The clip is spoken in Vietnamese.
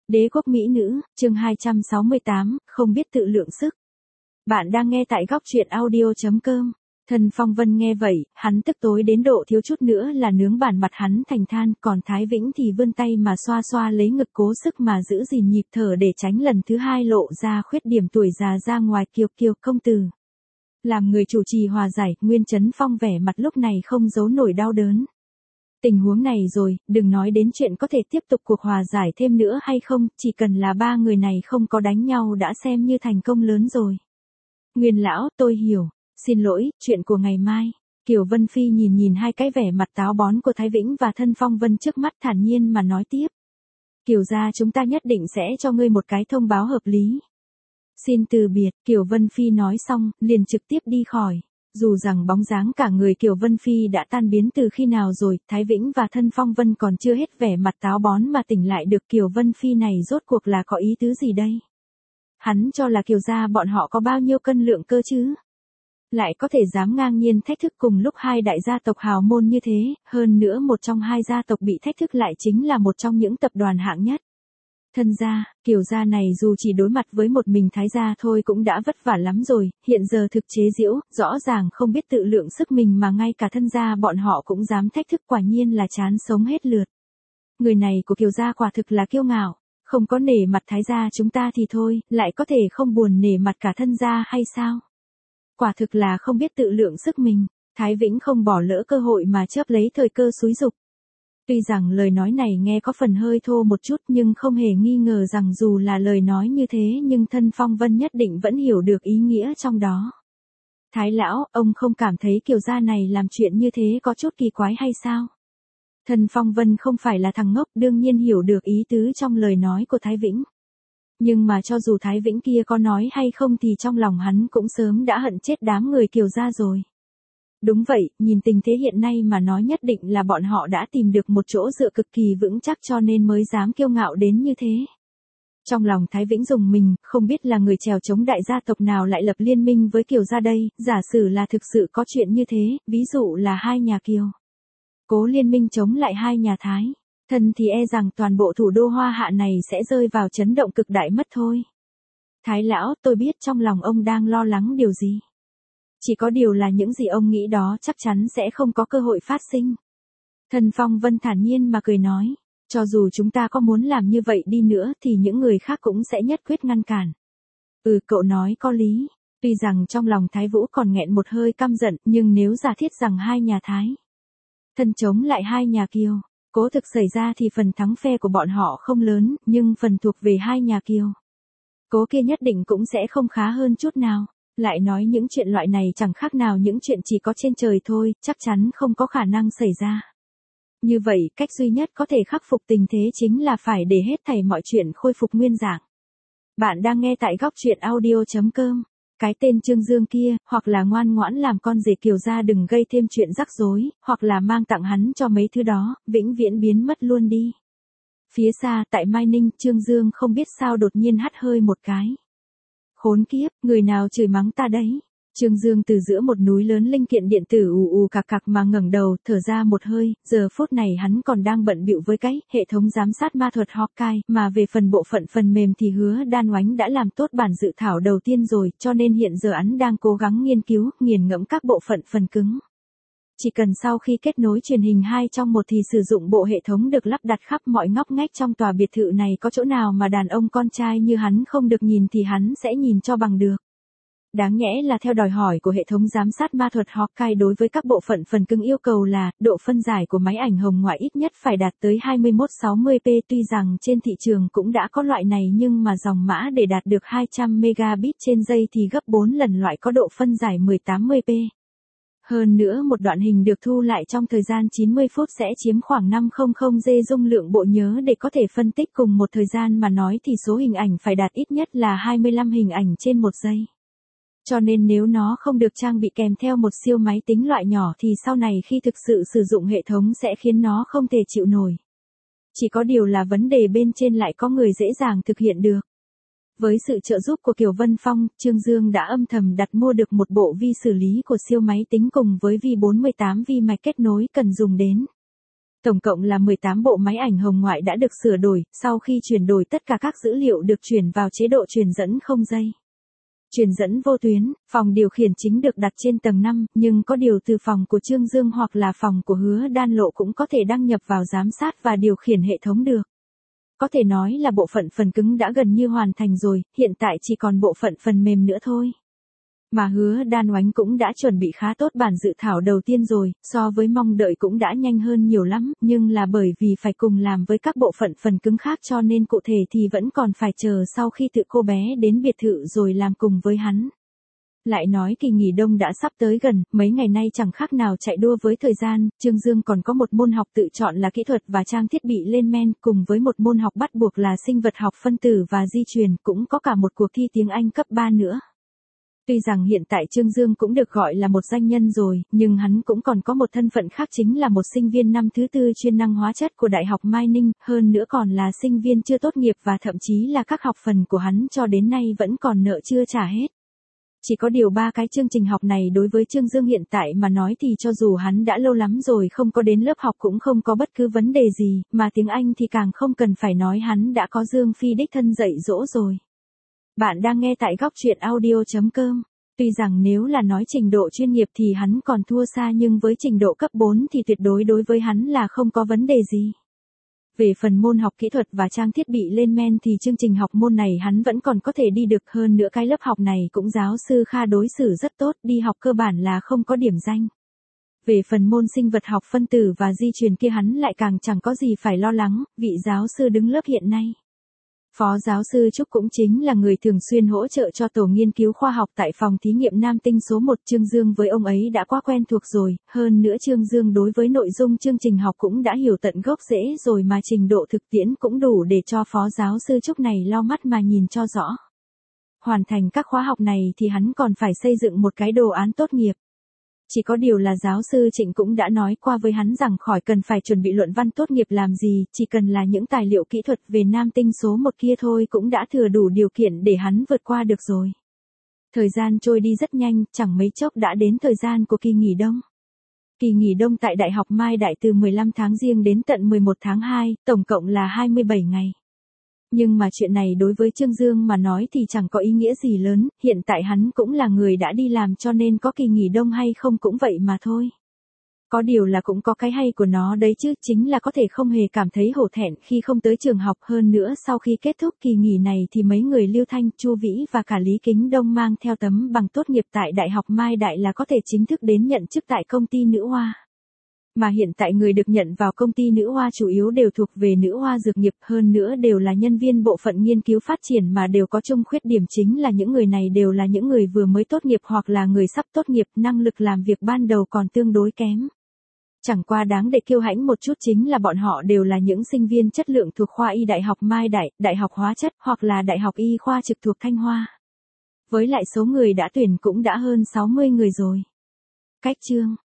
Đế quốc mỹ nữ, chương 268, không biết tự lượng sức. Bạn đang nghe tại góc truyện audio.com. Thần Phong Vân nghe vậy, hắn tức tối đến độ thiếu chút nữa là nướng bản mặt hắn thành than, còn Thái Vĩnh thì vươn tay mà xoa xoa lấy ngực cố sức mà giữ gìn nhịp thở để tránh lần thứ hai lộ ra khuyết điểm tuổi già ra ngoài. Kiều Kiều công tử. Làm người chủ trì hòa giải, Nguyên Chấn Phong vẻ mặt lúc này không giấu nổi đau đớn. Tình huống này rồi, đừng nói đến chuyện có thể tiếp tục cuộc hòa giải thêm nữa hay không, chỉ cần là ba người này không có đánh nhau đã xem như thành công lớn rồi. Nguyên lão, tôi hiểu, xin lỗi, chuyện của ngày mai. Kiều Vân Phi nhìn hai cái vẻ mặt táo bón của Thái Vĩnh và Thân Phong Vân trước mắt thản nhiên mà nói tiếp. Kiều gia chúng ta nhất định sẽ cho ngươi một cái thông báo hợp lý. Xin từ biệt, Kiều Vân Phi nói xong, liền trực tiếp đi khỏi. Dù rằng bóng dáng cả người Kiều Vân Phi đã tan biến từ khi nào rồi, Thái Vĩnh và Thân Phong Vân còn chưa hết vẻ mặt táo bón mà tỉnh lại được Kiều Vân Phi này rốt cuộc là có ý tứ gì đây? Hắn cho là Kiều gia bọn họ có bao nhiêu cân lượng cơ chứ? Lại có thể dám ngang nhiên thách thức cùng lúc hai đại gia tộc hào môn như thế, hơn nữa một trong hai gia tộc bị thách thức lại chính là một trong những tập đoàn hạng nhất. Thân gia, Kiều gia này dù chỉ đối mặt với một mình Thái gia thôi cũng đã vất vả lắm rồi, hiện giờ thực chế giễu, rõ ràng không biết tự lượng sức mình mà ngay cả thân gia bọn họ cũng dám thách thức, quả nhiên là chán sống hết lượt. Người này của Kiều gia quả thực là kiêu ngạo, không có nể mặt Thái gia chúng ta thì thôi, lại có thể không buồn nể mặt cả thân gia hay sao? Quả thực là không biết tự lượng sức mình, Thái Vĩnh không bỏ lỡ cơ hội mà chớp lấy thời cơ xúi giục. Tuy rằng lời nói này nghe có phần hơi thô một chút nhưng không hề nghi ngờ rằng dù là lời nói như thế nhưng Thân Phong Vân nhất định vẫn hiểu được ý nghĩa trong đó. Thái lão, ông không cảm thấy Kiều gia này làm chuyện như thế có chút kỳ quái hay sao? Thân Phong Vân không phải là thằng ngốc, đương nhiên hiểu được ý tứ trong lời nói của Thái Vĩnh. Nhưng mà cho dù Thái Vĩnh kia có nói hay không thì trong lòng hắn cũng sớm đã hận chết đám người Kiều gia rồi. Đúng vậy, nhìn tình thế hiện nay mà nói nhất định là bọn họ đã tìm được một chỗ dựa cực kỳ vững chắc cho nên mới dám kiêu ngạo đến như thế. Trong lòng Thái Vĩnh rùng mình, không biết là người chèo chống đại gia tộc nào lại lập liên minh với Kiều gia đây, giả sử là thực sự có chuyện như thế, ví dụ là hai nhà Kiều cố liên minh chống lại hai nhà Thái, thân thì e rằng toàn bộ thủ đô Hoa Hạ này sẽ rơi vào chấn động cực đại mất thôi. Thái lão, tôi biết trong lòng ông đang lo lắng điều gì. Chỉ có điều là những gì ông nghĩ đó chắc chắn sẽ không có cơ hội phát sinh. Thần Phong Vân thản nhiên mà cười nói, cho dù chúng ta có muốn làm như vậy đi nữa thì những người khác cũng sẽ nhất quyết ngăn cản. Cậu nói có lý, tuy rằng trong lòng Thái Vũ còn nghẹn một hơi căm giận nhưng nếu giả thiết rằng hai nhà Thái thân chống lại hai nhà Kiều, cố thực xảy ra thì phần thắng phe của bọn họ không lớn, nhưng phần thuộc về hai nhà Kiều cố kia nhất định cũng sẽ không khá hơn chút nào. Lại nói những chuyện loại này chẳng khác nào những chuyện chỉ có trên trời thôi, chắc chắn không có khả năng xảy ra. Như vậy, cách duy nhất có thể khắc phục tình thế chính là phải để hết thảy mọi chuyện khôi phục nguyên dạng. Bạn đang nghe tại góc truyện audio.com. Cái tên Trương Dương kia, hoặc là ngoan ngoãn làm con rể Kiều gia đừng gây thêm chuyện rắc rối, hoặc là mang tặng hắn cho mấy thứ đó, vĩnh viễn biến mất luôn đi. Phía xa, tại Mai Ninh, Trương Dương không biết sao đột nhiên hắt hơi một cái. Khốn kiếp, người nào chửi mắng ta đấy? Trương Dương từ giữa một núi lớn linh kiện điện tử ù cạc cạc mà ngẩng đầu, thở ra một hơi, giờ phút này hắn còn đang bận bịu với cái hệ thống giám sát ma thuật Hawkeye, mà về phần bộ phận phần mềm thì Hứa Đan Oánh đã làm tốt bản dự thảo đầu tiên rồi, cho nên hiện giờ hắn đang cố gắng nghiên cứu, nghiền ngẫm các bộ phận phần cứng. Chỉ cần sau khi kết nối truyền hình 2 trong 1 thì sử dụng bộ hệ thống được lắp đặt khắp mọi ngóc ngách trong tòa biệt thự này, có chỗ nào mà đàn ông con trai như hắn không được nhìn thì hắn sẽ nhìn cho bằng được. Đáng nhẽ là theo đòi hỏi của hệ thống giám sát ma thuật Hawkeye đối với các bộ phận phần cứng yêu cầu là độ phân giải của máy ảnh hồng ngoại ít nhất phải đạt tới 2160p, tuy rằng trên thị trường cũng đã có loại này nhưng mà dòng mã để đạt được 200 megabit trên giây thì gấp 4 lần loại có độ phân giải 1080p. Hơn nữa một đoạn hình được thu lại trong thời gian 90 phút sẽ chiếm khoảng 500G dung lượng bộ nhớ để có thể phân tích cùng một thời gian mà nói thì số hình ảnh phải đạt ít nhất là 25 hình ảnh trên 1 giây. Cho nên nếu nó không được trang bị kèm theo một siêu máy tính loại nhỏ thì sau này khi thực sự sử dụng hệ thống sẽ khiến nó không thể chịu nổi. Chỉ có điều là vấn đề bên trên lại có người dễ dàng thực hiện được. Với sự trợ giúp của Kiều Vân Phong, Trương Dương đã âm thầm đặt mua được một bộ vi xử lý của siêu máy tính cùng với vi 48 vi mạch kết nối cần dùng đến. Tổng cộng là 18 bộ máy ảnh hồng ngoại đã được sửa đổi, sau khi chuyển đổi tất cả các dữ liệu được chuyển vào chế độ truyền dẫn không dây. Truyền dẫn vô tuyến, phòng điều khiển chính được đặt trên tầng 5, nhưng có điều từ phòng của Trương Dương hoặc là phòng của Hứa Đan Lộ cũng có thể đăng nhập vào giám sát và điều khiển hệ thống được. Có thể nói là bộ phận phần cứng đã gần như hoàn thành rồi, hiện tại chỉ còn bộ phận phần mềm nữa thôi. Mà Hứa Đan Oánh cũng đã chuẩn bị khá tốt bản dự thảo đầu tiên rồi, so với mong đợi cũng đã nhanh hơn nhiều lắm, nhưng là bởi vì phải cùng làm với các bộ phận phần cứng khác cho nên cụ thể thì vẫn còn phải chờ sau khi tự cô bé đến biệt thự rồi làm cùng với hắn. Lại nói kỳ nghỉ đông đã sắp tới gần, mấy ngày nay chẳng khác nào chạy đua với thời gian, Trương Dương còn có một môn học tự chọn là kỹ thuật và trang thiết bị lên men, cùng với một môn học bắt buộc là sinh vật học phân tử và di truyền, cũng có cả một cuộc thi tiếng Anh cấp 3 nữa. Tuy rằng hiện tại Trương Dương cũng được gọi là một danh nhân rồi, nhưng hắn cũng còn có một thân phận khác chính là một sinh viên năm thứ 4 chuyên năng hóa chất của Đại học Mai Ninh, hơn nữa còn là sinh viên chưa tốt nghiệp và thậm chí là các học phần của hắn cho đến nay vẫn còn nợ chưa trả hết. Chỉ có điều 3 cái chương trình học này đối với Trương Dương hiện tại mà nói thì cho dù hắn đã lâu lắm rồi không có đến lớp học cũng không có bất cứ vấn đề gì, mà tiếng Anh thì càng không cần phải nói, hắn đã có Dương Phi đích thân dạy dỗ rồi. Bạn đang nghe tại góc truyện audio.com. Tuy rằng nếu là nói trình độ chuyên nghiệp thì hắn còn thua xa, nhưng với trình độ cấp 4 thì tuyệt đối đối với hắn là không có vấn đề gì. Về phần môn học kỹ thuật và trang thiết bị lên men thì chương trình học môn này hắn vẫn còn có thể đi được, hơn nữa cái lớp học này cũng giáo sư Kha đối xử rất tốt, đi học cơ bản là không có điểm danh. Về phần môn sinh vật học phân tử và di truyền kia hắn lại càng chẳng có gì phải lo lắng, vị giáo sư đứng lớp hiện nay. Phó giáo sư Trúc cũng chính là người thường xuyên hỗ trợ cho tổ nghiên cứu khoa học tại phòng thí nghiệm Nam Tinh số 1. Trương Dương với ông ấy đã quá quen thuộc rồi, hơn nữa Trương Dương đối với nội dung chương trình học cũng đã hiểu tận gốc rễ rồi, mà trình độ thực tiễn cũng đủ để cho phó giáo sư Trúc này lau mắt mà nhìn cho rõ. Hoàn thành các khóa học này thì hắn còn phải xây dựng một cái đồ án tốt nghiệp. Chỉ có điều là giáo sư Trịnh cũng đã nói qua với hắn rằng khỏi cần phải chuẩn bị luận văn tốt nghiệp làm gì, chỉ cần là những tài liệu kỹ thuật về Nam Tinh số 1 kia thôi cũng đã thừa đủ điều kiện để hắn vượt qua được rồi. Thời gian trôi đi rất nhanh, chẳng mấy chốc đã đến thời gian của kỳ nghỉ đông. Kỳ nghỉ đông tại Đại học Mai Đại từ 15 tháng Giêng đến tận 11 tháng 2, tổng cộng là 27 ngày. Nhưng mà chuyện này đối với Trương Dương mà nói thì chẳng có ý nghĩa gì lớn, hiện tại hắn cũng là người đã đi làm cho nên có kỳ nghỉ đông hay không cũng vậy mà thôi. Có điều là cũng có cái hay của nó đấy chứ, chính là có thể không hề cảm thấy hổ thẹn khi không tới trường học, hơn nữa sau khi kết thúc kỳ nghỉ này thì mấy người Lưu Thanh, Chu Vĩ và cả Lý Kính Đông mang theo tấm bằng tốt nghiệp tại Đại học Mai Đại là có thể chính thức đến nhận chức tại công ty Nữ Hoa. Mà hiện tại người được nhận vào công ty Nữ Hoa chủ yếu đều thuộc về Nữ Hoa dược nghiệp, hơn nữa đều là nhân viên bộ phận nghiên cứu phát triển, mà đều có chung khuyết điểm chính là những người này đều là những người vừa mới tốt nghiệp hoặc là người sắp tốt nghiệp, năng lực làm việc ban đầu còn tương đối kém. Chẳng qua đáng để kiêu hãnh một chút chính là bọn họ đều là những sinh viên chất lượng thuộc khoa y Đại học Mai Đại, Đại học Hóa chất hoặc là Đại học Y khoa trực thuộc Thanh Hoa. Với lại số người đã tuyển cũng đã hơn 60 người rồi. Cách chương